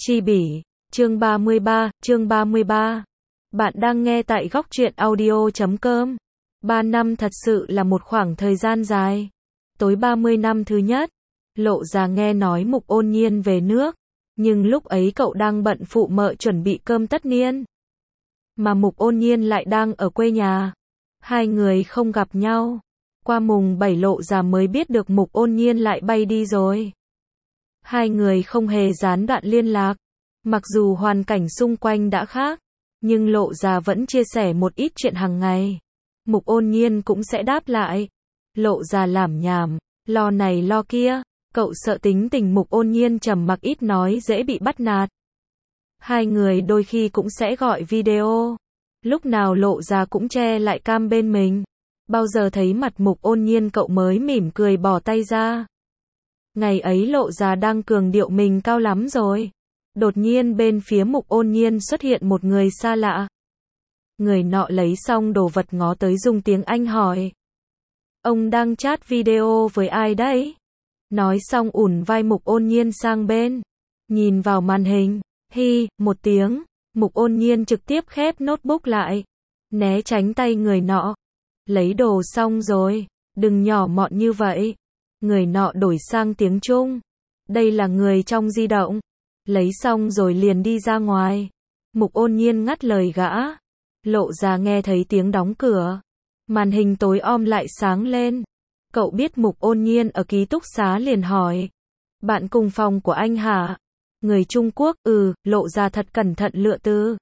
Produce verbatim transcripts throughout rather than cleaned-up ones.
Chi bỉ, chương ba mươi ba, chương ba mươi ba. Bạn đang nghe tại góc truyện audio chấm com. Ba năm thật sự là một khoảng thời gian dài. Tối ba mươi năm thứ nhất, Lộ Già nghe nói Mục Ôn Nhiên về nước, nhưng lúc ấy cậu đang bận phụ mợ chuẩn bị cơm tất niên. Mà Mục Ôn Nhiên lại đang ở quê nhà. Hai người không gặp nhau. Qua mùng bảy Lộ Già mới biết được Mục Ôn Nhiên lại bay đi rồi. Hai người không hề gián đoạn liên lạc. Mặc dù hoàn cảnh xung quanh đã khác, nhưng Lộ Già vẫn chia sẻ một ít chuyện hàng ngày. Mục Ôn Nhiên cũng sẽ đáp lại. Lộ Già lảm nhảm, lo này lo kia, cậu sợ tính tình Mục Ôn Nhiên trầm mặc ít nói dễ bị bắt nạt. Hai người đôi khi cũng sẽ gọi video. Lúc nào Lộ Già cũng che lại cam bên mình. Bao giờ thấy mặt Mục Ôn Nhiên cậu mới mỉm cười bỏ tay ra. Ngày ấy Lộ Già đang cường điệu mình cao lắm rồi. Đột nhiên bên phía Mục Ôn Nhiên xuất hiện một người xa lạ. Người nọ lấy xong đồ vật ngó tới dùng tiếng Anh hỏi. Ông đang chat video với ai đấy? Nói xong ủn vai Mục Ôn Nhiên sang bên. Nhìn vào màn hình. Hi, một tiếng. Mục Ôn Nhiên trực tiếp khép notebook lại. Né tránh tay người nọ. Lấy đồ xong rồi. Đừng nhỏ mọn như vậy. Người nọ đổi sang tiếng Trung. Đây là người trong di động. Lấy xong rồi liền đi ra ngoài. Mục Ôn Nhiên ngắt lời gã. Lộ Già nghe thấy tiếng đóng cửa. Màn hình tối om lại sáng lên. Cậu biết Mục Ôn Nhiên ở ký túc xá liền hỏi. Bạn cùng phòng của anh hả? Người Trung Quốc, ừ, Lộ Già thật cẩn thận lựa từ.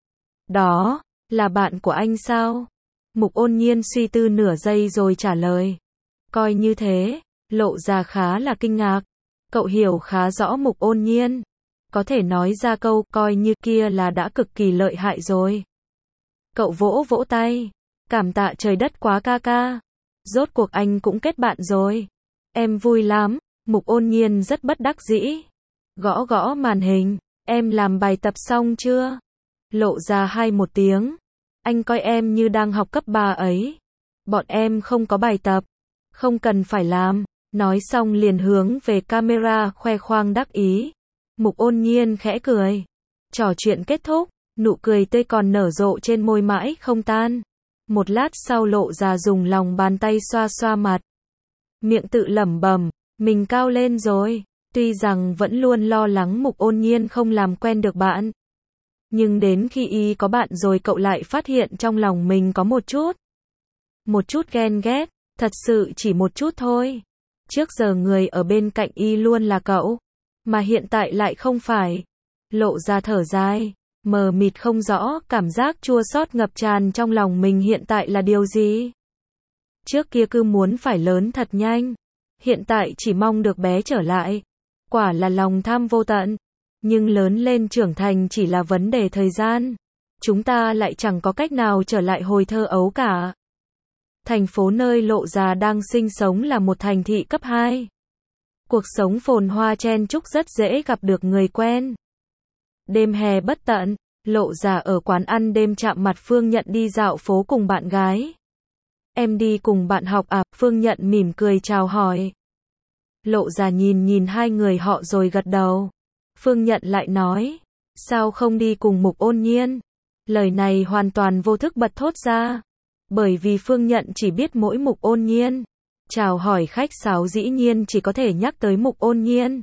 Đó, là bạn của anh sao? Mục Ôn Nhiên suy tư nửa giây rồi trả lời. Coi như thế. Lộ Già khá là kinh ngạc. Cậu hiểu khá rõ Mục Ôn Nhiên. Có thể nói ra câu coi như kia là đã cực kỳ lợi hại rồi. Cậu vỗ vỗ tay. Cảm tạ trời đất quá ca ca. Rốt cuộc anh cũng kết bạn rồi. Em vui lắm. Mục Ôn Nhiên rất bất đắc dĩ. Gõ gõ màn hình. Em làm bài tập xong chưa? Lộ Già hai một tiếng. Anh coi em như đang học cấp ba ấy. Bọn em không có bài tập. Không cần phải làm. Nói xong liền hướng về camera khoe khoang đắc ý. Mục Ôn Nhiên khẽ cười. Trò chuyện kết thúc, nụ cười tươi còn nở rộ trên môi mãi không tan. Một lát sau Lộ Già dùng lòng bàn tay xoa xoa mặt. Miệng tự lẩm bẩm, mình cao lên rồi. Tuy rằng vẫn luôn lo lắng Mục Ôn Nhiên không làm quen được bạn. Nhưng đến khi y có bạn rồi cậu lại phát hiện trong lòng mình có một chút. Một chút ghen ghét, thật sự chỉ một chút thôi. Trước giờ người ở bên cạnh y luôn là cậu. Mà hiện tại lại không phải. Lộ Ra thở dài. Mờ mịt không rõ cảm giác chua xót ngập tràn trong lòng mình hiện tại là điều gì. Trước kia cứ muốn phải lớn thật nhanh. Hiện tại chỉ mong được bé trở lại. Quả là lòng tham vô tận. Nhưng lớn lên trưởng thành chỉ là vấn đề thời gian. Chúng ta lại chẳng có cách nào trở lại hồi thơ ấu cả. Thành phố nơi Lộ Già đang sinh sống là một thành thị cấp hai. Cuộc sống phồn hoa chen chúc rất dễ gặp được người quen. Đêm hè bất tận, Lộ Già ở quán ăn đêm chạm mặt Phương Nhận đi dạo phố cùng bạn gái. Em đi cùng bạn học à? Phương Nhận mỉm cười chào hỏi. Lộ Già nhìn nhìn hai người họ rồi gật đầu. Phương Nhận lại nói, sao không đi cùng Mục Ôn Nhiên? Lời này hoàn toàn vô thức bật thốt ra. Bởi vì Phương Nhận chỉ biết mỗi Mục Ôn Nhiên. Chào hỏi khách sáo dĩ nhiên chỉ có thể nhắc tới Mục Ôn Nhiên.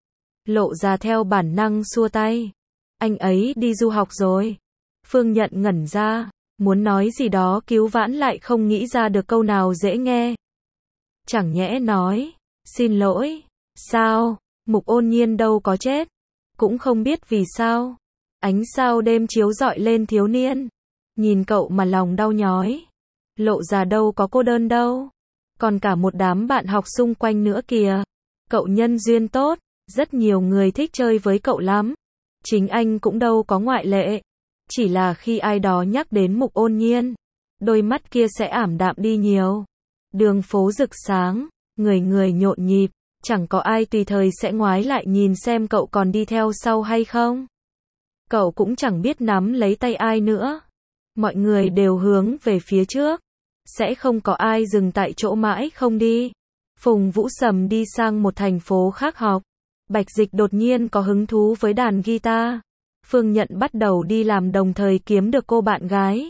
Lộ Già theo bản năng xua tay. Anh ấy đi du học rồi. Phương Nhận ngẩn ra, muốn nói gì đó cứu vãn lại không nghĩ ra được câu nào dễ nghe. Chẳng nhẽ nói, xin lỗi. Sao? Mục Ôn Nhiên đâu có chết. Cũng không biết vì sao. Ánh sao đêm chiếu rọi lên thiếu niên. Nhìn cậu mà lòng đau nhói. Lộ Già đâu có cô đơn đâu. Còn cả một đám bạn học xung quanh nữa kìa. Cậu nhân duyên tốt. Rất nhiều người thích chơi với cậu lắm. Chính anh cũng đâu có ngoại lệ. Chỉ là khi ai đó nhắc đến Mục Ôn Nhiên, đôi mắt kia sẽ ảm đạm đi nhiều. Đường phố rực sáng, người người nhộn nhịp, chẳng có ai tùy thời sẽ ngoái lại nhìn xem cậu còn đi theo sau hay không. Cậu cũng chẳng biết nắm lấy tay ai nữa. Mọi người đều hướng về phía trước. Sẽ không có ai dừng tại chỗ mãi không đi. Phùng Vũ Sầm đi sang một thành phố khác học. Bạch Dịch đột nhiên có hứng thú với đàn guitar. Phương Nhận bắt đầu đi làm đồng thời kiếm được cô bạn gái.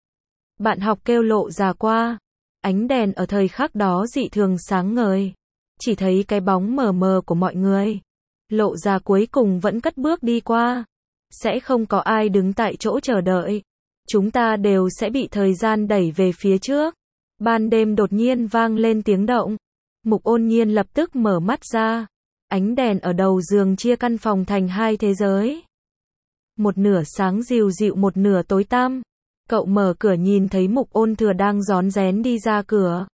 Bạn học kêu Lộ Già qua. Ánh đèn ở thời khắc đó dị thường sáng ngời. Chỉ thấy cái bóng mờ mờ của mọi người. Lộ Già cuối cùng vẫn cất bước đi qua. Sẽ không có ai đứng tại chỗ chờ đợi. Chúng ta đều sẽ bị thời gian đẩy về phía trước. Ban đêm đột nhiên vang lên tiếng động. Mục Ôn Nhiên lập tức mở mắt ra. Ánh đèn ở đầu giường chia căn phòng thành hai thế giới. Một nửa sáng dịu dịu, một nửa tối tăm. Cậu mở cửa nhìn thấy Mục Ôn Thừa đang rón rén đi ra cửa.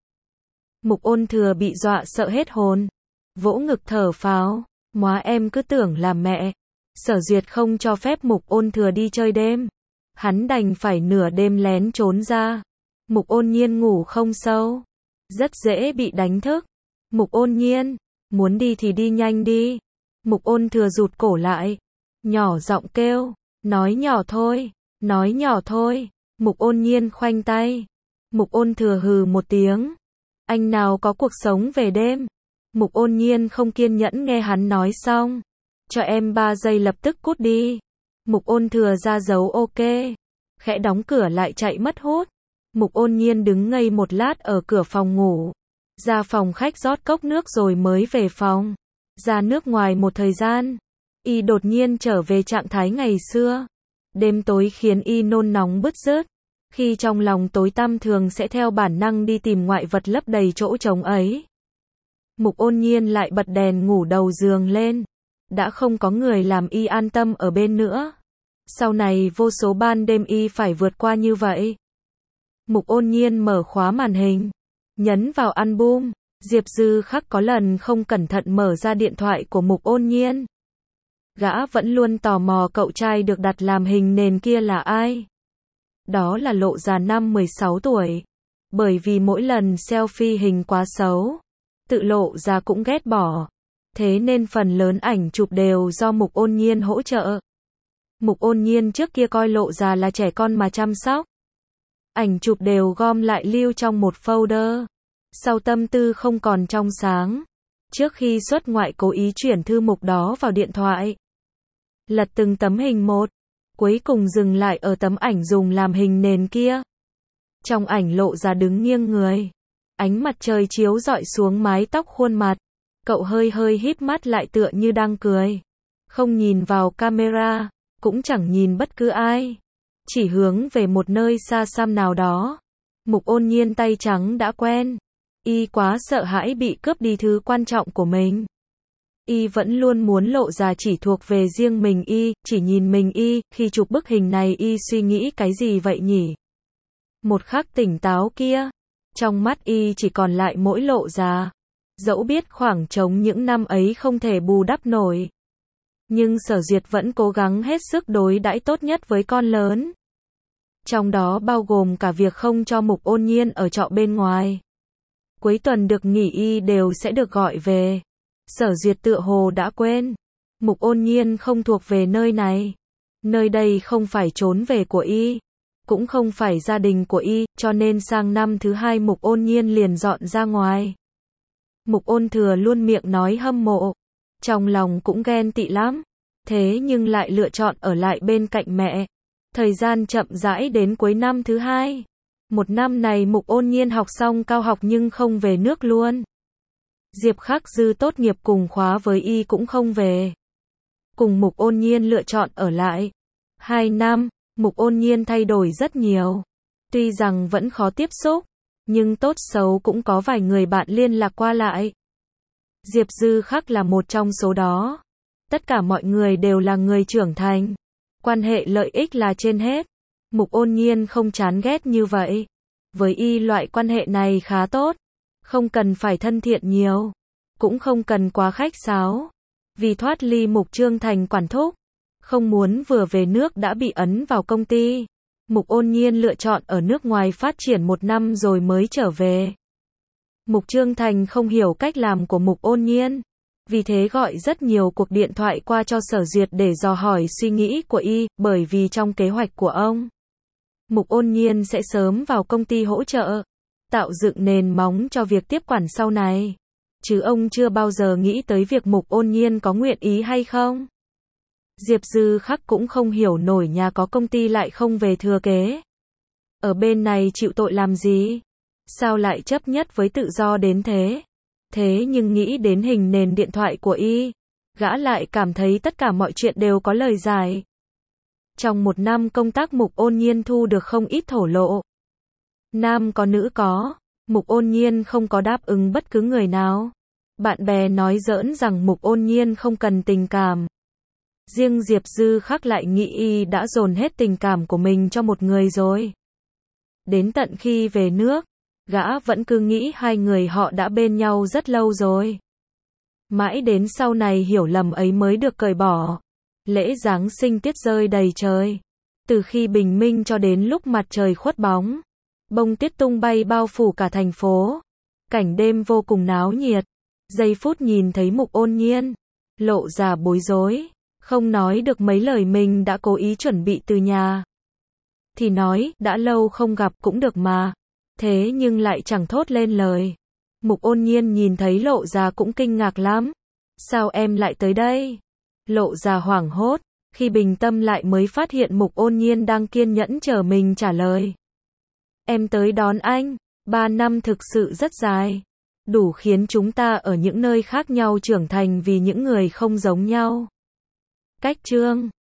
Mục Ôn Thừa bị dọa sợ hết hồn. Vỗ ngực thở phào. Móa em cứ tưởng là mẹ. Sở Duyệt không cho phép Mục Ôn Thừa đi chơi đêm. Hắn đành phải nửa đêm lén trốn ra. Mục Ôn Nhiên ngủ không sâu. Rất dễ bị đánh thức. Mục Ôn Nhiên, muốn đi thì đi nhanh đi. Mục Ôn Thừa rụt cổ lại. Nhỏ giọng kêu. Nói nhỏ thôi. Nói nhỏ thôi. Mục Ôn Nhiên khoanh tay. Mục Ôn Thừa hừ một tiếng. Anh nào có cuộc sống về đêm. Mục Ôn Nhiên không kiên nhẫn nghe hắn nói xong. Cho em ba giây lập tức cút đi. Mục Ôn Thừa ra dấu ok. Khẽ đóng cửa lại chạy mất hút. Mục Ôn Nhiên đứng ngây một lát ở cửa phòng ngủ. Ra phòng khách rót cốc nước rồi mới về phòng. Ra nước ngoài một thời gian. Y đột nhiên trở về trạng thái ngày xưa. Đêm tối khiến Y nôn nóng bứt rứt. Khi trong lòng tối tăm thường sẽ theo bản năng đi tìm ngoại vật lấp đầy chỗ trống ấy. Mục Ôn Nhiên lại bật đèn ngủ đầu giường lên. Đã không có người làm Y an tâm ở bên nữa. Sau này vô số ban đêm Y phải vượt qua như vậy. Mục Ôn Nhiên mở khóa màn hình. Nhấn vào album. Diệp Dư Khắc có lần không cẩn thận mở ra điện thoại của Mục Ôn Nhiên. Gã vẫn luôn tò mò cậu trai được đặt làm hình nền kia là ai. Đó là Lộ Già năm mười sáu tuổi. Bởi vì mỗi lần selfie hình quá xấu, tự Lộ Già cũng ghét bỏ. Thế nên phần lớn ảnh chụp đều do Mục Ôn Nhiên hỗ trợ. Mục Ôn Nhiên trước kia coi Lộ Già là trẻ con mà chăm sóc. Ảnh chụp đều gom lại lưu trong một folder. Sau tâm tư không còn trong sáng. Trước khi xuất ngoại cố ý chuyển thư mục đó vào điện thoại. Lật từng tấm hình một. Cuối cùng dừng lại ở tấm ảnh dùng làm hình nền kia. Trong ảnh Lộ Già đứng nghiêng người. Ánh mặt trời chiếu rọi xuống mái tóc khuôn mặt. Cậu hơi hơi híp mắt lại tựa như đang cười. Không nhìn vào camera, cũng chẳng nhìn bất cứ ai. Chỉ hướng về một nơi xa xăm nào đó. Mục Ôn Nhiên tay trắng đã quen. Y quá sợ hãi bị cướp đi thứ quan trọng của mình. Y vẫn luôn muốn Lộ Già chỉ thuộc về riêng mình Y, chỉ nhìn mình Y. Khi chụp bức hình này Y suy nghĩ cái gì vậy nhỉ? Một khắc tỉnh táo kia, trong mắt Y chỉ còn lại mỗi Lộ Già. Dẫu biết khoảng trống những năm ấy không thể bù đắp nổi, nhưng Sở Duyệt vẫn cố gắng hết sức đối đãi tốt nhất với con lớn. Trong đó bao gồm cả việc không cho Mục Ôn Nhiên ở trọ bên ngoài. Cuối tuần được nghỉ Y đều sẽ được gọi về. Sở Duyệt tựa hồ đã quên. Mục Ôn Nhiên không thuộc về nơi này. Nơi đây không phải trốn về của Y, cũng không phải gia đình của Y, cho nên sang năm thứ hai Mục Ôn Nhiên liền dọn ra ngoài. Mục Ôn Thừa luôn miệng nói hâm mộ. Trong lòng cũng ghen tị lắm. Thế nhưng lại lựa chọn ở lại bên cạnh mẹ. Thời gian chậm rãi đến cuối năm thứ hai. Một năm này Mục Ôn Nhiên học xong cao học nhưng không về nước luôn. Diệp Khắc Dư tốt nghiệp cùng khóa với Y cũng không về. Cùng Mục Ôn Nhiên lựa chọn ở lại. Hai năm, Mục Ôn Nhiên thay đổi rất nhiều. Tuy rằng vẫn khó tiếp xúc, nhưng tốt xấu cũng có vài người bạn liên lạc qua lại. Diệp Dư Khắc là một trong số đó. Tất cả mọi người đều là người trưởng thành. Quan hệ lợi ích là trên hết. Mục Ôn Nhiên không chán ghét như vậy. Với Y loại quan hệ này khá tốt. Không cần phải thân thiện nhiều. Cũng không cần quá khách sáo. Vì thoát ly Mục Trương thành quản thúc. Không muốn vừa về nước đã bị ấn vào công ty. Mục Ôn Nhiên lựa chọn ở nước ngoài phát triển một năm rồi mới trở về. Mục Trương Thành không hiểu cách làm của Mục Ôn Nhiên. Vì thế gọi rất nhiều cuộc điện thoại qua cho Sở Duyệt để dò hỏi suy nghĩ của Y, bởi vì trong kế hoạch của ông, Mục Ôn Nhiên sẽ sớm vào công ty hỗ trợ, tạo dựng nền móng cho việc tiếp quản sau này. chứ ông chưa bao giờ nghĩ tới việc Mục Ôn Nhiên có nguyện ý hay không. Diệp Dư Khắc cũng không hiểu nổi nhà có công ty lại không về thừa kế. Ở bên này chịu tội làm gì? Sao lại chấp nhất với tự do đến thế? Thế nhưng nghĩ đến hình nền điện thoại của y, gã lại cảm thấy tất cả mọi chuyện đều có lời giải. Trong một năm công tác Mục Ôn Nhiên thu được không ít thổ lộ. Nam có nữ có, Mục Ôn Nhiên không có đáp ứng bất cứ người nào. Bạn bè nói giỡn rằng Mục Ôn Nhiên không cần tình cảm. Riêng Diệp Dư Khắc lại nghĩ y đã dồn hết tình cảm của mình cho một người rồi. Đến tận khi về nước, gã vẫn cứ nghĩ hai người họ đã bên nhau rất lâu rồi. Mãi đến sau này hiểu lầm ấy mới được cởi bỏ. Lễ Giáng sinh tuyết rơi đầy trời. Từ khi bình minh cho đến lúc mặt trời khuất bóng, bông tuyết tung bay bao phủ cả thành phố. Cảnh đêm vô cùng náo nhiệt. Giây phút nhìn thấy Mục Ôn Nhiên, lộ ra bối rối, không nói được mấy lời mình đã cố ý chuẩn bị từ nhà. Thì nói, đã lâu không gặp cũng được mà. Thế nhưng lại chẳng thốt lên lời. Mục Ôn Nhiên nhìn thấy Lộ Già cũng kinh ngạc lắm. Sao em lại tới đây? Lộ Già hoảng hốt, khi bình tâm lại mới phát hiện Mục Ôn Nhiên đang kiên nhẫn chờ mình trả lời. Em tới đón anh, ba năm thực sự rất dài. Đủ khiến chúng ta ở những nơi khác nhau trưởng thành vì những người không giống nhau. Cách chương